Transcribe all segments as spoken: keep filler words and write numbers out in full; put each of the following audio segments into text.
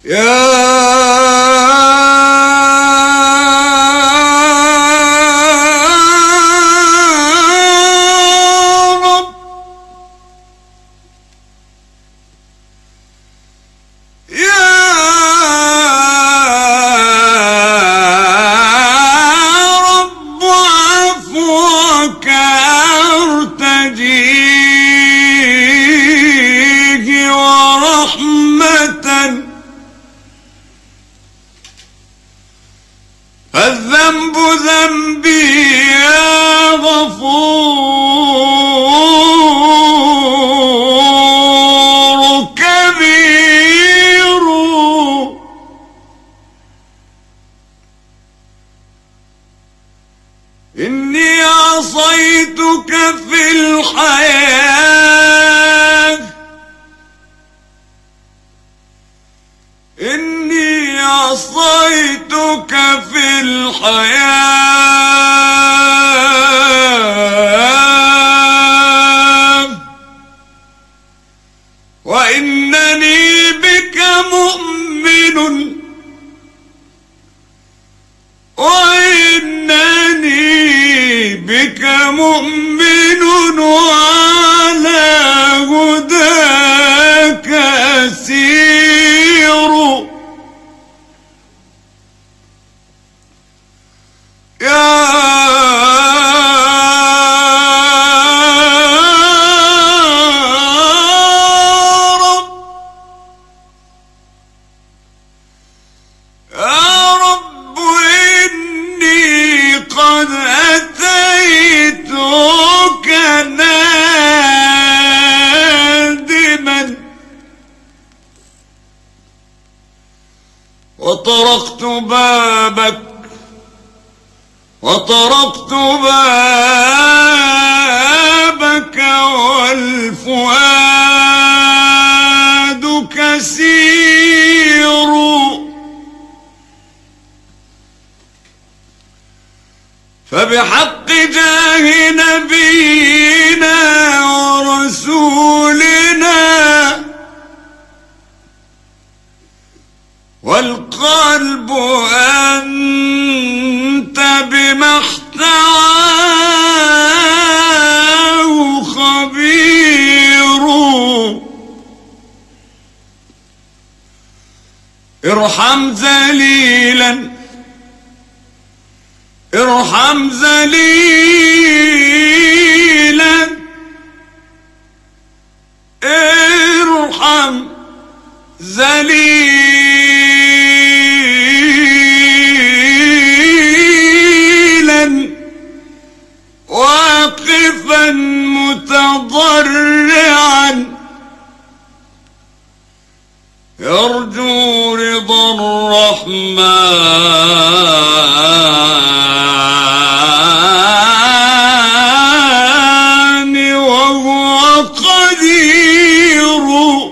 الذنب ذنبي يا غفور كبير. إني عصيتك في الحياة، إني عصيتك في الحياة، وإنني بك مؤمن، وإنني بك مؤمن وعلى هداك أسير. يا رب يا رب إني قد أتيتك نادما، وطرقت بابك وطرقت بابك والفؤاد كسير. فبحق جاه نبينا ورسولنا والقلب أنت بما احتواه خبير. ارحم ذليلا ارحم ذليلا ارحم ذليلا واقفا متضرعا يرجو رضا الرحمن وهو قدير.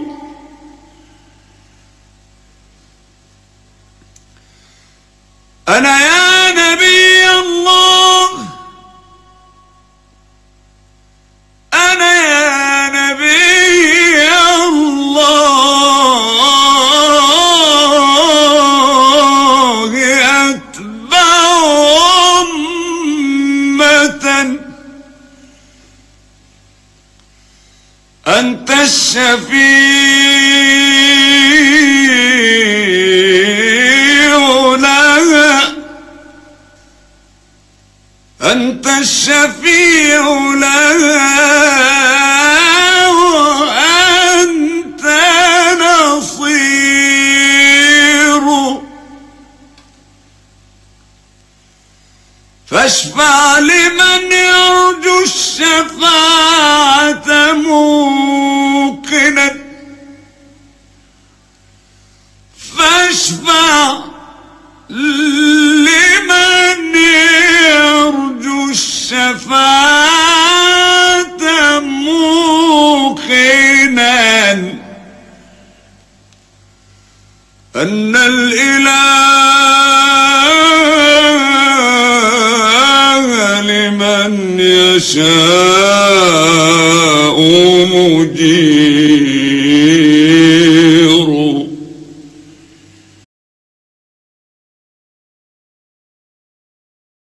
أنا يا نبي الله، أنا يا نبي الله أتبع أمة، أنت الشفيع لها، أنت الشفيع لها وأنت نصير. فاشفع لمن يرجو الشفاعة موقنا، فاشفع لمن يرجو الشفاعة موقنا أن الإله لمن يشاء مجيب.